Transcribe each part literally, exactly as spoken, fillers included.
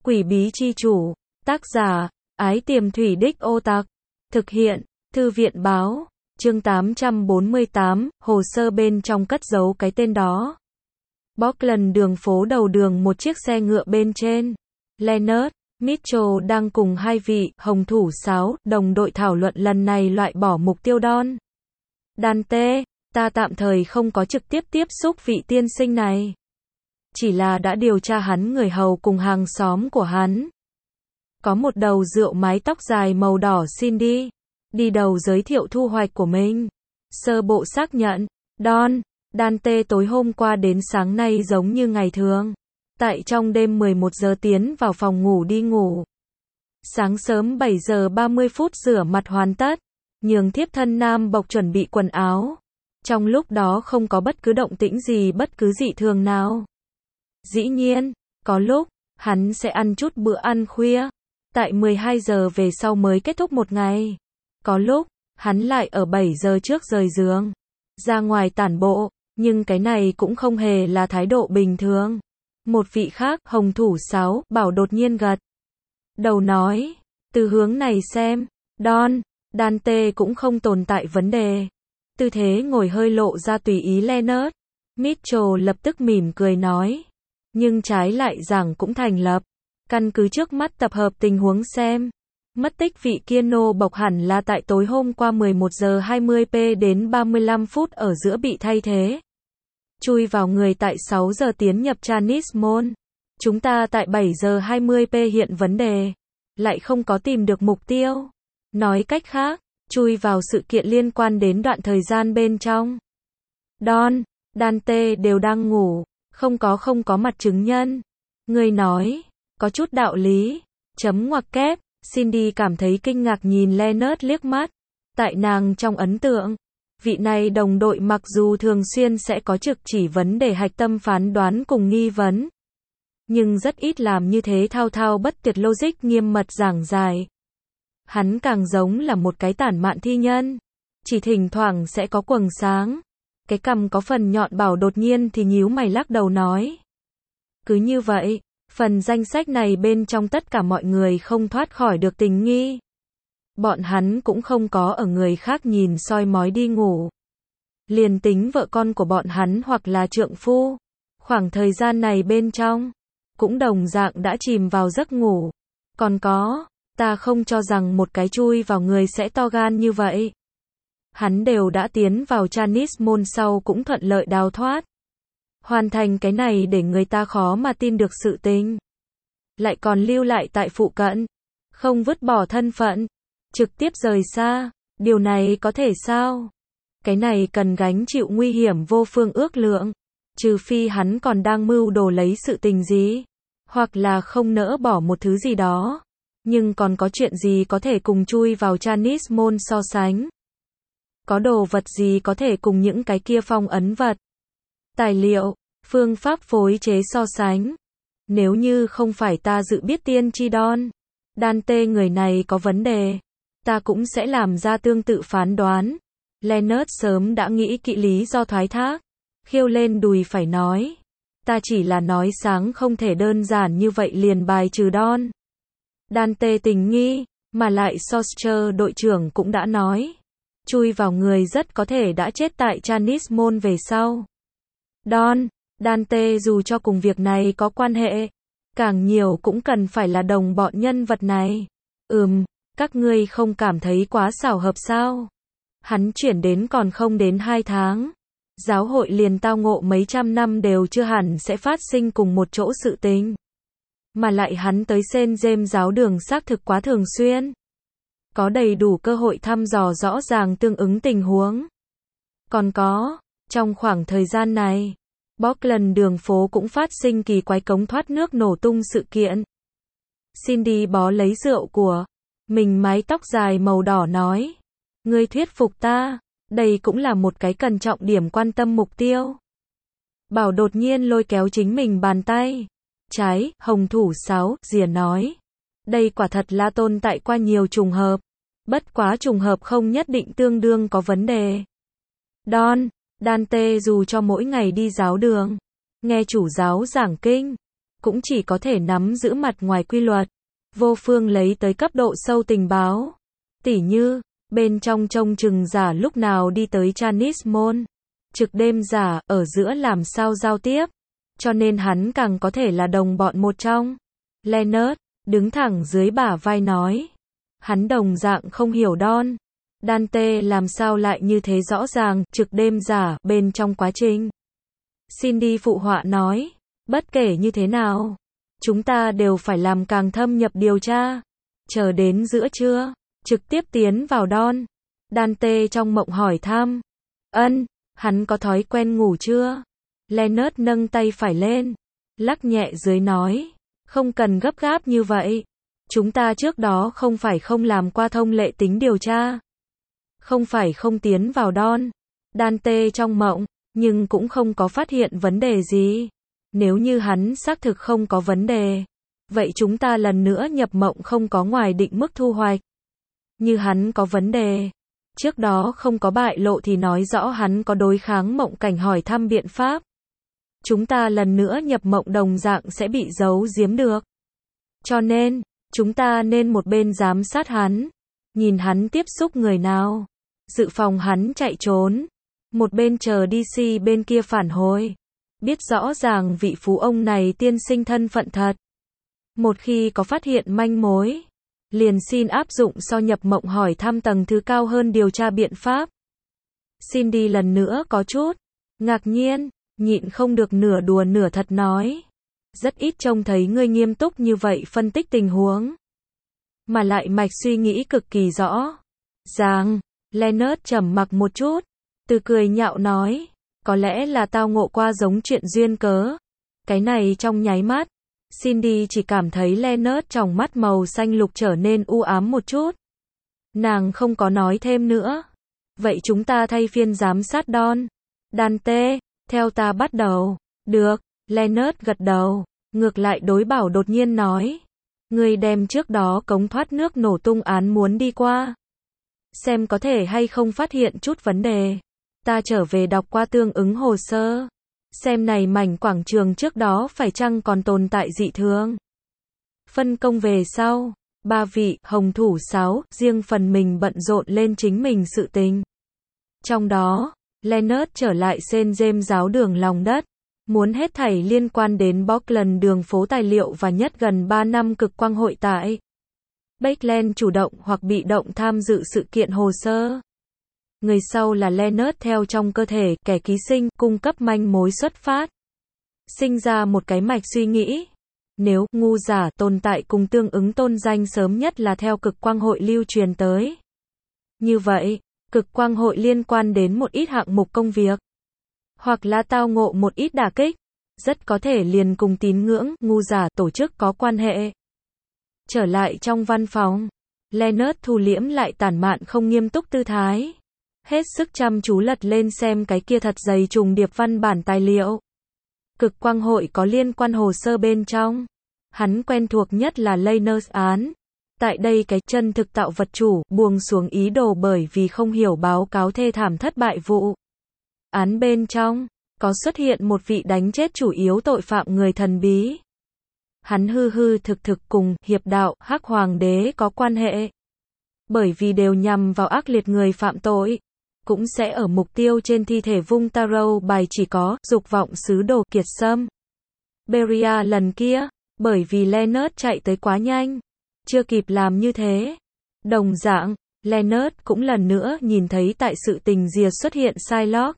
Quỷ bí chi chủ. Tác giả, Ái Tiềm Thủy Đích Ô Tặc. Thực hiện, Thư viện báo. Chương tám trăm bốn mươi tám, hồ sơ bên trong cất giấu cái tên đó. Bockland đường phố đầu đường, một chiếc xe ngựa bên trên. Leonard, Mitchell đang cùng hai vị hồng thủ sáo đồng đội thảo luận lần này loại bỏ mục tiêu Don. Dante, ta tạm thời không có trực tiếp tiếp xúc vị tiên sinh này. Chỉ là đã điều tra hắn người hầu cùng hàng xóm của hắn. Có một đầu rượu mái tóc dài màu đỏ Cindy. Đi đầu giới thiệu thu hoạch của mình. Sơ bộ xác nhận, Don, Dante tối hôm qua đến sáng nay giống như ngày thường. Tại trong đêm mười một giờ tiến vào phòng ngủ đi ngủ. Sáng sớm bảy giờ ba mươi phút rửa mặt hoàn tất. Nhường thiếp thân Nam Bộc chuẩn bị quần áo. Trong lúc đó không có bất cứ động tĩnh gì, bất cứ dị thường nào. Dĩ nhiên, có lúc, hắn sẽ ăn chút bữa ăn khuya. Tại mười hai giờ về sau mới kết thúc một ngày. Có lúc, hắn lại ở bảy giờ trước rời giường. Ra ngoài tản bộ, nhưng cái này cũng không hề là thái độ bình thường. Một vị khác, hồng thủ sáo, bảo đột nhiên gật đầu nói, từ hướng này xem, Don, Dante cũng không tồn tại vấn đề. Tư thế ngồi hơi lộ ra tùy ý Leonard. Mitchell lập tức mỉm cười nói, nhưng trái lại rằng cũng thành lập. Căn cứ trước mắt tập hợp tình huống xem. Mất tích vị kia nô bộc hẳn là tại tối hôm qua mười một giờ hai mươi phút đến ba mươi lăm phút ở giữa bị thay thế. Chui vào người tại sáu giờ tiến nhập Chinese Mall. Chúng ta tại bảy giờ hai mươi phút hiện vấn đề. Lại không có tìm được mục tiêu. Nói cách khác, chui vào sự kiện liên quan đến đoạn thời gian bên trong. Don, Dante đều đang ngủ. Không có không có mặt chứng nhân. Người nói, có chút đạo lý. Chấm ngoặc kép. Cindy cảm thấy kinh ngạc nhìn Leonard liếc mắt. Tại nàng trong ấn tượng, vị này đồng đội mặc dù thường xuyên sẽ có trực chỉ vấn đề hạch tâm phán đoán cùng nghi vấn. Nhưng rất ít làm như thế thao thao bất tuyệt logic nghiêm mật giảng dài. Hắn càng giống là một cái tản mạn thi nhân. Chỉ thỉnh thoảng sẽ có quầng sáng. Cái cằm có phần nhọn bảo đột nhiên thì nhíu mày lắc đầu nói. Cứ như vậy. Phần danh sách này bên trong tất cả mọi người không thoát khỏi được tình nghi. Bọn hắn cũng không có ở người khác nhìn soi mói đi ngủ. Liền tính vợ con của bọn hắn hoặc là trượng phu. Khoảng thời gian này bên trong, cũng đồng dạng đã chìm vào giấc ngủ. Còn có, ta không cho rằng một cái chui vào người sẽ to gan như vậy. Hắn đều đã tiến vào Chinese Mall sau cũng thuận lợi đào thoát. Hoàn thành cái này để người ta khó mà tin được sự tình. Lại còn lưu lại tại phụ cận. Không vứt bỏ thân phận. Trực tiếp rời xa. Điều này có thể sao? Cái này cần gánh chịu nguy hiểm vô phương ước lượng. Trừ phi hắn còn đang mưu đồ lấy sự tình gì. Hoặc là không nỡ bỏ một thứ gì đó. Nhưng còn có chuyện gì có thể cùng chui vào Chinese Mall so sánh? Có đồ vật gì có thể cùng những cái kia phong ấn vật? Tài liệu, phương pháp phối chế so sánh. Nếu như không phải ta dự biết tiên tri Don, Dante người này có vấn đề, ta cũng sẽ làm ra tương tự phán đoán. Leonard sớm đã nghĩ kỹ lý do thoái thác. Khiêu lên đùi phải nói. Ta chỉ là nói sáng không thể đơn giản như vậy liền bài trừ Don. Dante tình nghi, mà lại Soster đội trưởng cũng đã nói. Chui vào người rất có thể đã chết tại Chinese Mall về sau. Don, Dante dù cho cùng việc này có quan hệ, càng nhiều cũng cần phải là đồng bọn nhân vật này. Ừm, các ngươi không cảm thấy quá xảo hợp sao? Hắn chuyển đến còn không đến hai tháng. Giáo hội liền tao ngộ mấy trăm năm đều chưa hẳn sẽ phát sinh cùng một chỗ sự tình. Mà lại hắn tới Saint James giáo đường xác thực quá thường xuyên. Có đầy đủ cơ hội thăm dò rõ ràng tương ứng tình huống. Còn có, trong khoảng thời gian này, Bockland đường phố cũng phát sinh kỳ quái cống thoát nước nổ tung sự kiện. Cindy bó lấy rượu của mình mái tóc dài màu đỏ nói. Ngươi thuyết phục ta, đây cũng là một cái cần trọng điểm quan tâm mục tiêu. Bảo đột nhiên lôi kéo chính mình bàn tay. Trái, hồng thủ sáo, rìa nói. Đây quả thật là tồn tại qua nhiều trùng hợp. Bất quá trùng hợp không nhất định tương đương có vấn đề. Don, Dante dù cho mỗi ngày đi giáo đường, nghe chủ giáo giảng kinh, cũng chỉ có thể nắm giữ mặt ngoài quy luật. Vô phương lấy tới cấp độ sâu tình báo. Tỉ như, bên trong trông chừng giả lúc nào đi tới Chinese Mall, trực đêm giả, ở giữa làm sao giao tiếp. Cho nên hắn càng có thể là đồng bọn một trong. Leonard, đứng thẳng dưới bả vai nói. Hắn đồng dạng không hiểu Don. Dante làm sao lại như thế rõ ràng, trực đêm giả, bên trong quá trình. Cindy phụ họa nói, bất kể như thế nào, chúng ta đều phải làm càng thâm nhập điều tra. Chờ đến giữa trưa, trực tiếp tiến vào Don. Dante trong mộng hỏi thăm. Ân, hắn có thói quen ngủ chưa? Leonard nâng tay phải lên, lắc nhẹ dưới nói, không cần gấp gáp như vậy. Chúng ta trước đó không phải không làm qua thông lệ tính điều tra. Không phải không tiến vào Don. Dante trong mộng, nhưng cũng không có phát hiện vấn đề gì. Nếu như hắn xác thực không có vấn đề, vậy chúng ta lần nữa nhập mộng không có ngoài định mức thu hoạch. Như hắn có vấn đề, trước đó không có bại lộ thì nói rõ hắn có đối kháng mộng cảnh hỏi thăm biện pháp. Chúng ta lần nữa nhập mộng đồng dạng sẽ bị giấu giếm được. Cho nên, chúng ta nên một bên giám sát hắn, nhìn hắn tiếp xúc người nào, dự phòng hắn chạy trốn, một bên chờ đê xê bên kia phản hồi, biết rõ ràng vị phú ông này tiên sinh thân phận thật. Một khi có phát hiện manh mối, liền xin áp dụng so nhập mộng hỏi thăm tầng thứ cao hơn điều tra biện pháp. Cindy lần nữa có chút ngạc nhiên, nhịn không được nửa đùa nửa thật nói. Rất ít trông thấy ngươi nghiêm túc như vậy phân tích tình huống. Mà lại mạch suy nghĩ cực kỳ rõ ràng. Leonard trầm mặc một chút, từ cười nhạo nói, có lẽ là tao ngộ qua giống chuyện duyên cớ. Cái này trong nháy mắt, Cindy chỉ cảm thấy Leonard trong mắt màu xanh lục trở nên u ám một chút. Nàng không có nói thêm nữa. Vậy chúng ta thay phiên giám sát Don. Dante, theo ta bắt đầu. Được, Leonard gật đầu, ngược lại đối bảo đột nhiên nói. Ngươi đem trước đó cống thoát nước nổ tung án muốn đi qua. Xem có thể hay không phát hiện chút vấn đề. Ta trở về đọc qua tương ứng hồ sơ. Xem này mảnh quảng trường trước đó phải chăng còn tồn tại dị thường. Phân công về sau, ba vị, hồng thủ sáu, riêng phần mình bận rộn lên chính mình sự tình. Trong đó, Leonard trở lại Saint James giáo đường lòng đất. Muốn hết thảy liên quan đến Bockland đường phố tài liệu và nhất gần ba năm cực quang hội tại Bakeland chủ động hoặc bị động tham dự sự kiện hồ sơ. Người sau là Leonard theo trong cơ thể kẻ ký sinh, cung cấp manh mối xuất phát. Sinh ra một cái mạch suy nghĩ. Nếu ngu giả tồn tại cùng tương ứng tôn danh sớm nhất là theo cực quang hội lưu truyền tới. Như vậy, cực quang hội liên quan đến một ít hạng mục công việc. Hoặc là tao ngộ một ít đả kích. Rất có thể liền cùng tín ngưỡng, ngu giả tổ chức có quan hệ. Trở lại trong văn phòng, Leonard thu liễm lại tản mạn không nghiêm túc tư thái. Hết sức chăm chú lật lên xem cái kia thật dày trùng điệp văn bản tài liệu. Cực quang hội có liên quan hồ sơ bên trong. Hắn quen thuộc nhất là Leonard án. Tại đây cái chân thực tạo vật chủ buông xuống ý đồ bởi vì không hiểu báo cáo thê thảm thất bại vụ. Án bên trong, có xuất hiện một vị đánh chết chủ yếu tội phạm người thần bí. Hắn hư hư thực thực cùng hiệp đạo Hắc Hoàng đế có quan hệ. Bởi vì đều nhằm vào ác liệt người phạm tội. Cũng sẽ ở mục tiêu trên thi thể vung tarot bài chỉ có dục vọng sứ đồ kiệt sâm. Beria lần kia, bởi vì Leonard chạy tới quá nhanh. Chưa kịp làm như thế. Đồng dạng, Leonard cũng lần nữa nhìn thấy tại sự tình rìa xuất hiện Shylock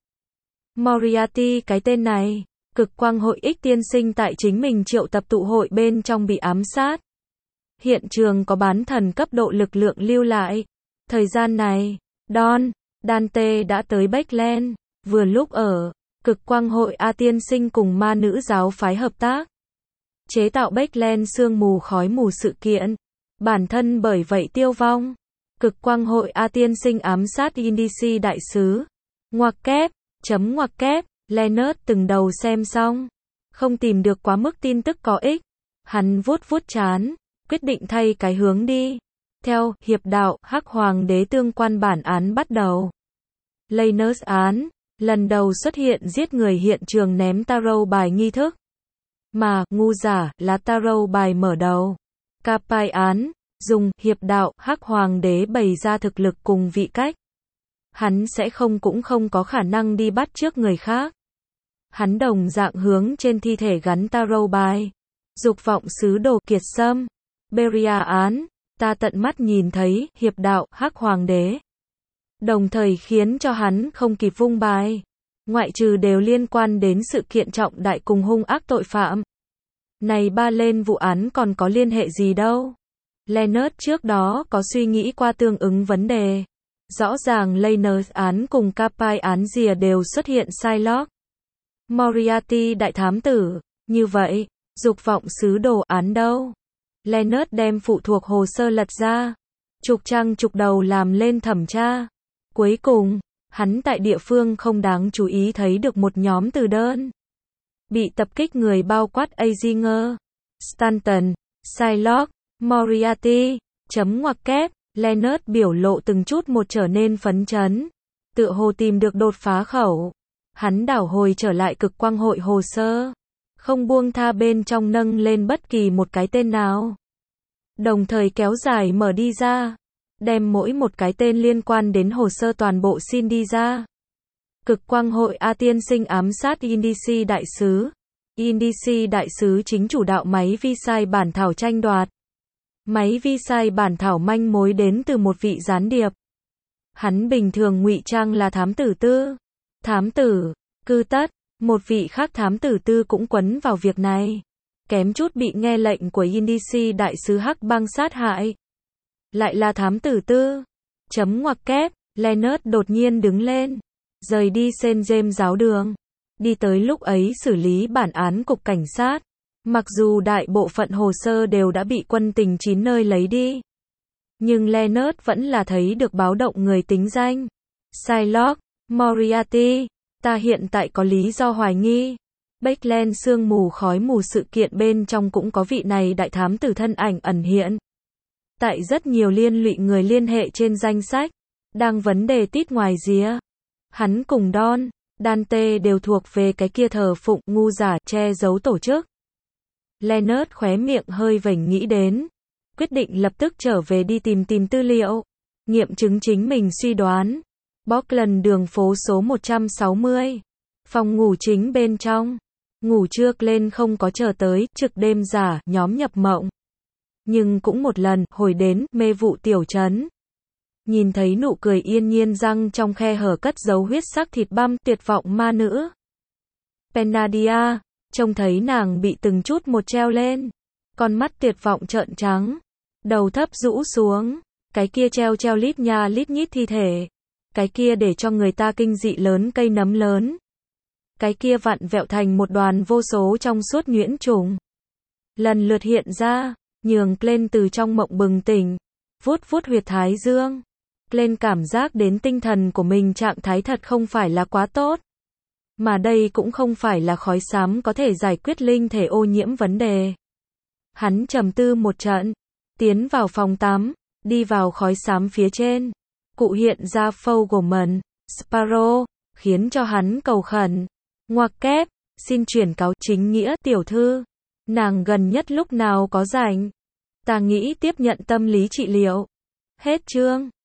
Moriarty cái tên này. Cực quang hội ích tiên sinh tại chính mình triệu tập tụ hội bên trong bị ám sát. Hiện trường có bán thần cấp độ lực lượng lưu lại. Thời gian này, Don, Dante đã tới Bakeland. Vừa lúc ở, cực quang hội A tiên sinh cùng ma nữ giáo phái hợp tác. Chế tạo Bakeland sương mù khói mù sự kiện. Bản thân bởi vậy tiêu vong. Cực quang hội A tiên sinh ám sát Indici đại sứ. Ngoặc kép, chấm ngoặc kép. Leonard từng đầu xem xong, không tìm được quá mức tin tức có ích. Hắn vuốt vuốt trán, quyết định thay cái hướng đi. Theo hiệp đạo Hắc Hoàng đế tương quan bản án bắt đầu. Leonard án, lần đầu xuất hiện giết người hiện trường ném tarot bài nghi thức. Mà, ngu giả, là tarot bài mở đầu. Capai án, dùng, hiệp đạo, hắc hoàng đế bày ra thực lực cùng vị cách. Hắn sẽ không cũng không có khả năng đi bắt trước người khác. Hắn đồng dạng hướng trên thi thể gắn tarot bài. Dục vọng sứ đồ kiệt sâm. Beria án, ta tận mắt nhìn thấy, hiệp đạo, hắc hoàng đế. Đồng thời khiến cho hắn không kịp vung bài. Ngoại trừ đều liên quan đến sự kiện trọng đại cùng hung ác tội phạm. Này ba lên vụ án còn có liên hệ gì đâu. Leonard trước đó có suy nghĩ qua tương ứng vấn đề. Rõ ràng Leonard án cùng Capai án rìa đều xuất hiện Shylock. Moriarty đại thám tử. Như vậy, dục vọng sứ đồ án đâu? Leonard đem phụ thuộc hồ sơ lật ra. Chục trang chục đầu làm lên thẩm tra. Cuối cùng, hắn tại địa phương không đáng chú ý thấy được một nhóm từ đơn. Bị tập kích người bao quát Azinger, Stanton, Shylock, Moriarty, chấm ngoặc kép, Leonard biểu lộ từng chút một trở nên phấn chấn. Tựa hồ tìm được đột phá khẩu. Hắn đảo hồi trở lại cực quang hội hồ sơ. Không buông tha bên trong nâng lên bất kỳ một cái tên nào. Đồng thời kéo dài mở đi ra. Đem mỗi một cái tên liên quan đến hồ sơ toàn bộ xin đi ra. Cực quang hội A tiên sinh ám sát Indici đại sứ. Indici đại sứ chính chủ đạo máy vi sai bản thảo tranh đoạt. Máy vi sai bản thảo manh mối đến từ một vị gián điệp. Hắn bình thường ngụy trang là thám tử tư. Thám tử, cư tất, một vị khác thám tử tư cũng quấn vào việc này. Kém chút bị nghe lệnh của Indici đại sứ Hắc băng sát hại. Lại là thám tử tư. Chấm ngoặc kép, Leonard đột nhiên đứng lên. Rời đi Saint James giáo đường. Đi tới lúc ấy xử lý bản án cục cảnh sát. Mặc dù đại bộ phận hồ sơ đều đã bị quân tình chín nơi lấy đi. Nhưng Leonard vẫn là thấy được báo động người tính danh. Shylock, Moriarty, ta hiện tại có lý do hoài nghi. Backland sương mù khói mù sự kiện bên trong cũng có vị này đại thám tử thân ảnh ẩn hiện. Tại rất nhiều liên lụy người liên hệ trên danh sách. Đang vấn đề tít ngoài rìa. Hắn cùng Don, Dante đều thuộc về cái kia thờ phụng ngu giả che giấu tổ chức. Leonard khóe miệng hơi vểnh nghĩ đến. Quyết định lập tức trở về đi tìm tìm tư liệu. Nghiệm chứng chính mình suy đoán. Bockland đường phố số một trăm sáu mươi. Phòng ngủ chính bên trong. Ngủ trước lên không có chờ tới, trực đêm giả, nhóm nhập mộng. Nhưng cũng một lần, hồi đến, mê vụ tiểu trấn. Nhìn thấy nụ cười yên nhiên răng trong khe hở cất giấu huyết sắc thịt băm, tuyệt vọng ma nữ. Penadia, trông thấy nàng bị từng chút một treo lên. Con mắt tuyệt vọng trợn trắng. Đầu thấp rũ xuống. Cái kia treo treo lít nha lít nhít thi thể. Cái kia để cho người ta kinh dị lớn cây nấm lớn. Cái kia vặn vẹo thành một đoàn vô số trong suốt nhuyễn trùng. Lần lượt hiện ra, nhường lên từ trong mộng bừng tỉnh. Vuốt vuốt huyệt thái dương. Lên cảm giác đến tinh thần của mình trạng thái thật không phải là quá tốt. Mà đây cũng không phải là khói xám có thể giải quyết linh thể ô nhiễm vấn đề. Hắn trầm tư một trận. Tiến vào phòng tắm. Đi vào khói xám phía trên. Cụ hiện ra Fogelman, Sparrow. Khiến cho hắn cầu khẩn. Ngoặc kép. Xin chuyển cáo chính nghĩa tiểu thư. Nàng gần nhất lúc nào có rảnh. Ta nghĩ tiếp nhận tâm lý trị liệu. Hết chương.